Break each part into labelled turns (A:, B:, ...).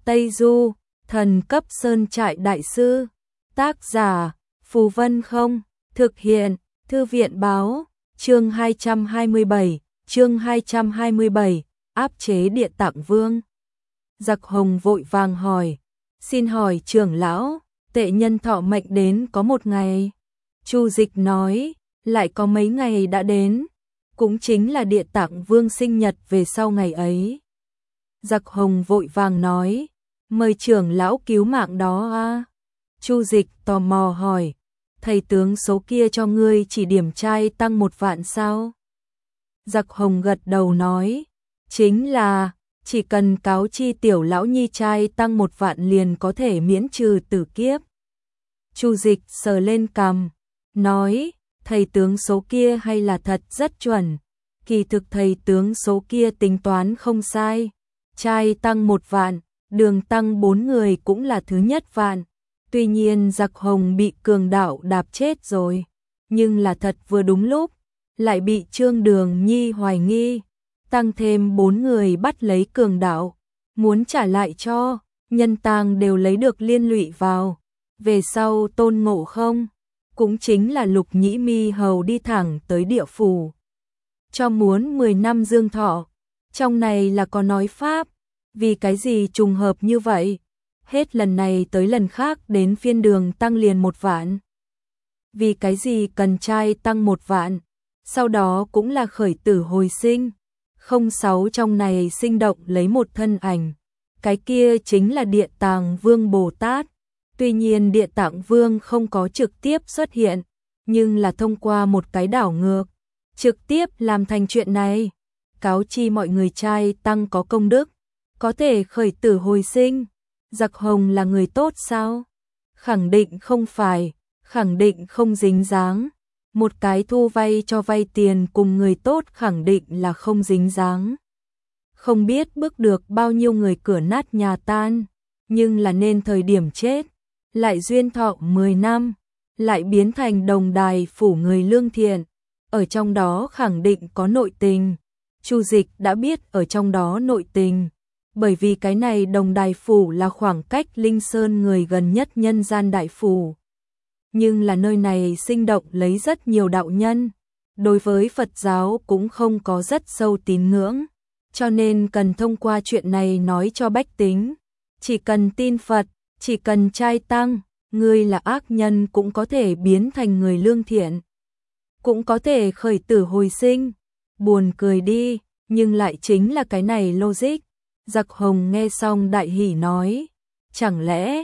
A: Tây Du, thần cấp sơn trại đại sư. Tác giả, Phù Vân Không, thực hiện, Thư viện báo, chương 227, áp chế Địa Tạng Vương. Giặc Hồng vội vàng hỏi, xin hỏi trưởng lão, tệ nhân thọ mệnh đến có một ngày. Chu Dịch nói, lại có mấy ngày đã đến, cũng chính là Địa Tạng Vương sinh nhật về sau ngày ấy. Giặc Hồng vội vàng nói, mời trưởng lão cứu mạng đó a. Chu Dịch tò mò hỏi, thầy tướng số kia cho ngươi chỉ điểm trai tăng 1 vạn sao? Giặc Hồng gật đầu nói, chính là, chỉ cần cáo chi tiểu lão nhi trai tăng 1 vạn liền có thể miễn trừ tử kiếp. Chu Dịch sờ lên cằm, nói, thầy tướng số kia hay là thật rất chuẩn, kỳ thực thầy tướng số kia tính toán không sai, trai tăng 1 vạn, đường tăng 4 người cũng là thứ nhất vạn. Tuy nhiên Giặc Hồng bị cường đạo đạp chết rồi, nhưng là thật vừa đúng lúc, lại bị Trương Đường Nhi hoài nghi, tăng thêm 4 người bắt lấy cường đạo, muốn trả lại cho, nhân tang đều lấy được liên lụy vào. Về sau Tôn Ngộ Không, cũng chính là Lục Nhĩ Mi hầu đi thẳng tới địa phủ, cho muốn 10 năm dương thọ, trong này là có nói pháp, vì cái gì trùng hợp như vậy? Hết lần này tới lần khác đến phiên đường tăng liền 1 vạn. Vì cái gì cần trai tăng 1 vạn, sau đó cũng là khởi tử hồi sinh. 06 trong này sinh động lấy một thân ảnh, cái kia chính là Địa Tạng Vương Bồ Tát. Tuy nhiên Địa Tạng Vương không có trực tiếp xuất hiện, nhưng là thông qua một cái đảo ngược, trực tiếp làm thành chuyện này. Cáo chi mọi người trai tăng có công đức, có thể khởi tử hồi sinh. Giặc Hồng là người tốt sao? Khẳng định không phải, khẳng định không dính dáng. Một cái thu vay cho vay tiền cùng người tốt khẳng định là không dính dáng. Không biết bước được bao nhiêu người cửa nát nhà tan, nhưng là nên thời điểm chết, lại duyên thọ 10 năm, lại biến thành đồng đài phủ người lương thiện. Ở trong đó khẳng định có nội tình. Chu Dịch đã biết ở trong đó nội tình. Bởi vì cái này đồng đài phủ là khoảng cách Linh Sơn người gần nhất nhân gian đại phủ. Nhưng là nơi này sinh động lấy rất nhiều đạo nhân. Đối với Phật giáo cũng không có rất sâu tín ngưỡng. Cho nên cần thông qua chuyện này nói cho bách tính. Chỉ cần tin Phật, chỉ cần trai tăng, người là ác nhân cũng có thể biến thành người lương thiện. Cũng có thể khởi tử hồi sinh. Buồn cười đi, nhưng lại chính là cái này logic. Giặc Hồng nghe xong đại hỉ nói, chẳng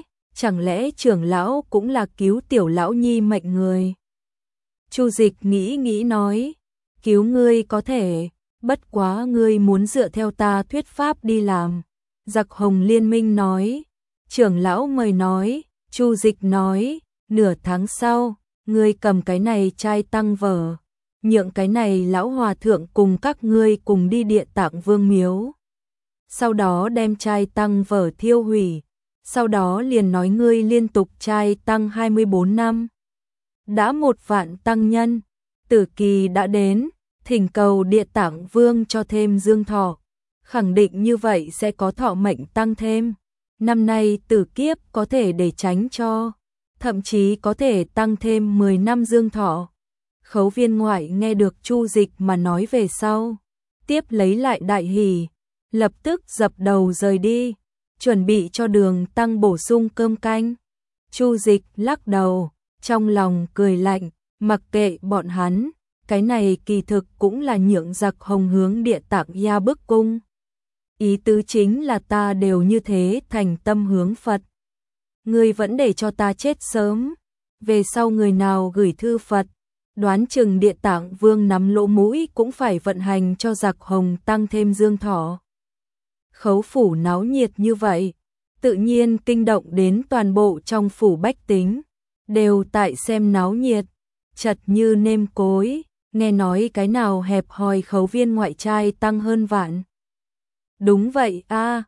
A: lẽ trưởng lão cũng là cứu tiểu lão nhi mệnh người. Chu Dịch nghĩ nói, cứu ngươi có thể, bất quá ngươi muốn dựa theo ta thuyết pháp đi làm. Giặc Hồng liên minh nói, trưởng lão mời nói. Chu Dịch nói, nửa tháng sau, ngươi cầm cái này trai tăng vở, nhượng cái này lão hòa thượng cùng các ngươi cùng đi Địa Tạng Vương miếu. Sau đó đem trai tăng vở thiêu hủy, sau đó liền nói ngươi liên tục trai tăng 24 năm. Đã 1 vạn tăng nhân, tử kỳ đã đến, thỉnh cầu Địa Tạng Vương cho thêm dương thọ, khẳng định như vậy sẽ có thọ mệnh tăng thêm. Năm nay tử kiếp có thể để tránh cho, thậm chí có thể tăng thêm 10 năm dương thọ. Khấu Viên Ngoại nghe được Chu Dịch mà nói về sau, tiếp lấy lại đại hỉ, lập tức dập đầu rời đi, chuẩn bị cho đường tăng bổ sung cơm canh. Chu Dịch lắc đầu, trong lòng cười lạnh, mặc kệ bọn hắn, cái này kỳ thực cũng là nhượng Giặc Hồng hướng Địa Tạng gia bức cung. Ý tứ chính là ta đều như thế thành tâm hướng Phật. Ngươi vẫn để cho ta chết sớm, về sau người nào gửi thư Phật, đoán chừng Địa Tạng Vương nắm lỗ mũi cũng phải vận hành cho Giặc Hồng tăng thêm dương thọ. Khấu phủ náo nhiệt như vậy, tự nhiên kinh động đến toàn bộ trong phủ bách tính, đều tại xem náo nhiệt, chật như nêm cối, nghe nói cái nào hẹp hòi Khấu Viên Ngoại trai tăng hơn vạn. Đúng vậy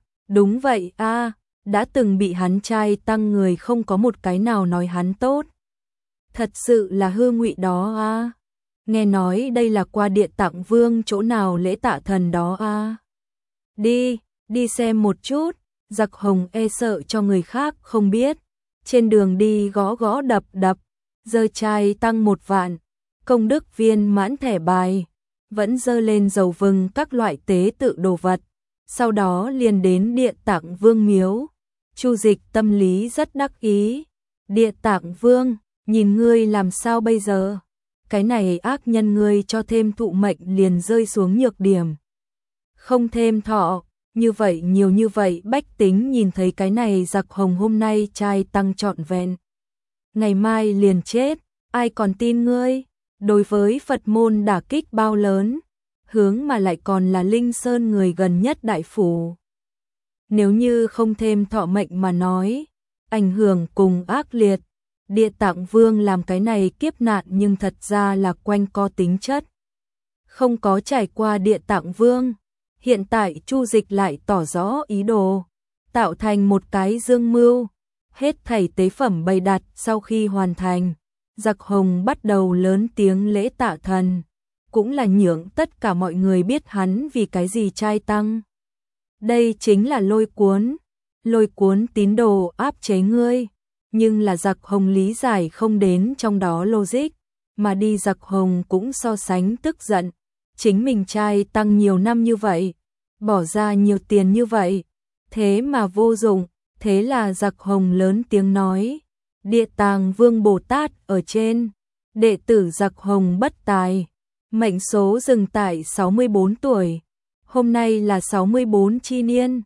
A: a, đã từng bị hắn trai tăng người không có một cái nào nói hắn tốt. Thật sự là hư ngụy đó a. Nghe nói đây là qua Địa Tạng Vương chỗ nào lễ tạ thần đó a. Đi xem một chút. Giặc Hồng e sợ cho người khác không biết, trên đường đi gõ gõ đập đập, giơ trai tăng 1 vạn, công đức viên mãn thẻ bài, vẫn dơ lên dầu vừng các loại tế tự đồ vật, sau đó liền đến Địa Tạng Vương miếu. Chu Dịch tâm lý rất đắc ý, Địa Tạng Vương, nhìn ngươi làm sao bây giờ? Cái này ác nhân ngươi cho thêm thụ mệnh liền rơi xuống nhược điểm. Không thêm thọ, như vậy nhiều như vậy bách tính nhìn thấy cái này Giặc Hồng hôm nay trai tăng trọn vẹn. Ngày mai liền chết, ai còn tin ngươi? Đối với Phật môn đả kích bao lớn, hướng mà lại còn là Linh Sơn người gần nhất đại phủ. Nếu như không thêm thọ mệnh mà nói, ảnh hưởng cùng ác liệt. Địa Tạng Vương làm cái này kiếp nạn nhưng thật ra là quanh co tính chất. Không có trải qua Địa Tạng Vương, hiện tại Chu Dịch lại tỏ rõ ý đồ, tạo thành một cái dương mưu. Hết thảy tế phẩm bày đặt sau khi hoàn thành, Giặc Hồng bắt đầu lớn tiếng lễ tạ thần, cũng là nhượng tất cả mọi người biết hắn vì cái gì trai tăng. Đây chính là lôi cuốn tín đồ áp chế ngươi. Nhưng là Giặc Hồng lý giải không đến trong đó logic, mà đi Giặc Hồng cũng so sánh tức giận. Chính mình trai tăng nhiều năm như vậy, bỏ ra nhiều tiền như vậy, thế mà vô dụng, thế là Giặc Hồng lớn tiếng nói, Địa Tạng Vương Bồ Tát ở trên, đệ tử Giặc Hồng bất tài, mệnh số dừng tại 64 tuổi, hôm nay là 64 chi niên,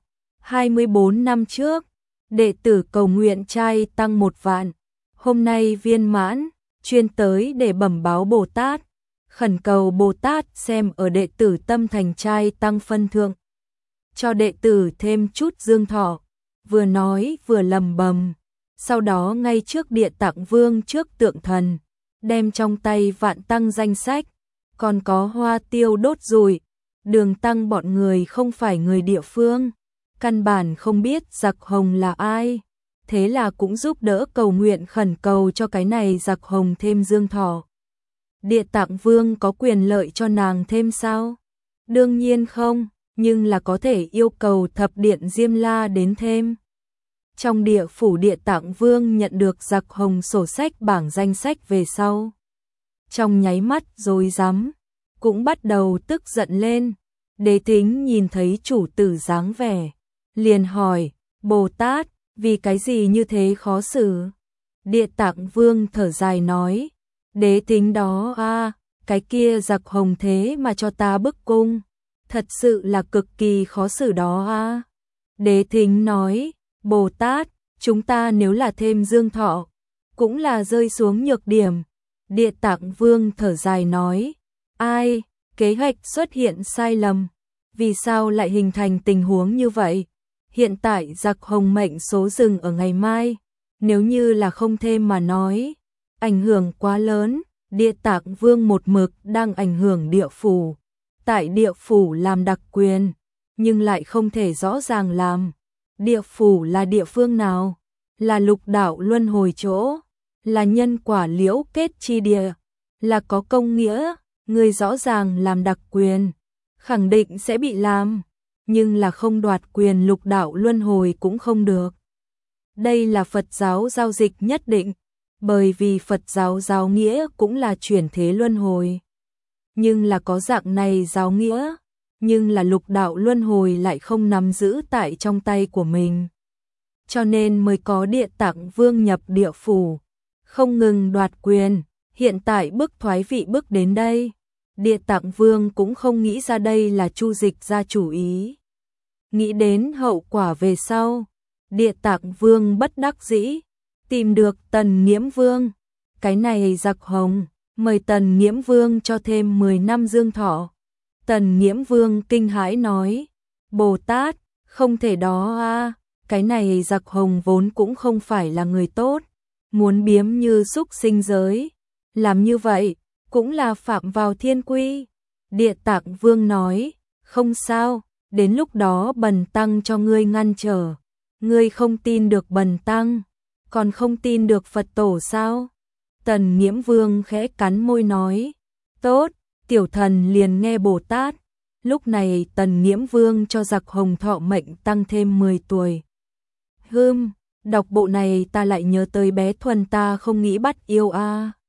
A: 24 năm trước. Đệ tử cầu nguyện trai tăng 1 vạn, hôm nay viên mãn, chuyên tới để bẩm báo Bồ Tát, khẩn cầu Bồ Tát xem ở đệ tử tâm thành trai tăng phân thượng, cho đệ tử thêm chút dương thọ, vừa nói vừa lầm bầm, sau đó ngay trước Địa Tạng Vương trước tượng thần, đem trong tay vạn tăng danh sách, còn có hoa tiêu đốt rủi, Đường Tăng bọn người không phải người địa phương. Căn bản không biết Giặc Hồng là ai, thế là cũng giúp đỡ cầu nguyện khẩn cầu cho cái này Giặc Hồng thêm dương thọ. Địa Tạng Vương có quyền lợi cho nàng thêm sao? Đương nhiên không, nhưng là có thể yêu cầu thập điện Diêm La đến thêm. Trong địa phủ Địa Tạng Vương nhận được Giặc Hồng sổ sách bảng danh sách về sau. Trong nháy mắt rối rắm, cũng bắt đầu tức giận lên. Đế Thính nhìn thấy chủ tử dáng vẻ, liền hỏi, Bồ Tát, vì cái gì như thế khó xử? Địa Tạng Vương thở dài nói, Đế Thính đó cái kia Giặc Hồng thế mà cho ta bức cung, thật sự là cực kỳ khó xử đó Đế Thính nói, Bồ Tát, chúng ta nếu là thêm dương thọ, cũng là rơi xuống nhược điểm. Địa Tạng Vương thở dài nói, ai, kế hoạch xuất hiện sai lầm, vì sao lại hình thành tình huống như vậy? Hiện tại Giặc Hồng mệnh số dừng ở ngày mai, nếu như là không thêm mà nói, ảnh hưởng quá lớn. Địa Tạng Vương một mực đang ảnh hưởng địa phủ, tại địa phủ làm đặc quyền, nhưng lại không thể rõ ràng làm. Địa phủ là địa phương nào? Là lục đạo luân hồi chỗ, là nhân quả liễu kết chi địa, là có công nghĩa, người rõ ràng làm đặc quyền, khẳng định sẽ bị làm, nhưng là không đoạt quyền lục đạo luân hồi cũng không được. Đây là Phật giáo giao dịch nhất định, bởi vì Phật giáo giáo nghĩa cũng là chuyển thế luân hồi. Nhưng là có dạng này giáo nghĩa, nhưng là lục đạo luân hồi lại không nắm giữ tại trong tay của mình. Cho nên mới có Địa Tạng Vương nhập địa phủ, không ngừng đoạt quyền, hiện tại bức thoái vị bức đến đây. Địa Tạng Vương cũng không nghĩ ra đây là Chu Dịch ra chủ ý. Nghĩ đến hậu quả về sau, Địa Tạng Vương bất đắc dĩ, tìm được Tần Nghiễm Vương. Cái này Giặc Hồng, mời Tần Nghiễm Vương cho thêm 10 năm dương thọ. Tần Nghiễm Vương kinh hãi nói, Bồ Tát, không thể đó cái này Giặc Hồng vốn cũng không phải là người tốt, muốn biếm như súc sinh giới, làm như vậy cũng là phạm vào thiên quy. Địa Tạng Vương nói, không sao, đến lúc đó Bần Tăng cho ngươi ngăn trở. Ngươi không tin được Bần Tăng, còn không tin được Phật tổ sao? Tần Nghiễm Vương khẽ cắn môi nói, tốt, tiểu thần liền nghe Bồ Tát. Lúc này Tần Nghiễm Vương cho Giặc Hồng thọ mệnh tăng thêm 10 tuổi. đọc bộ này ta lại nhớ tới bé Thuần, ta không nghĩ bắt yêu a.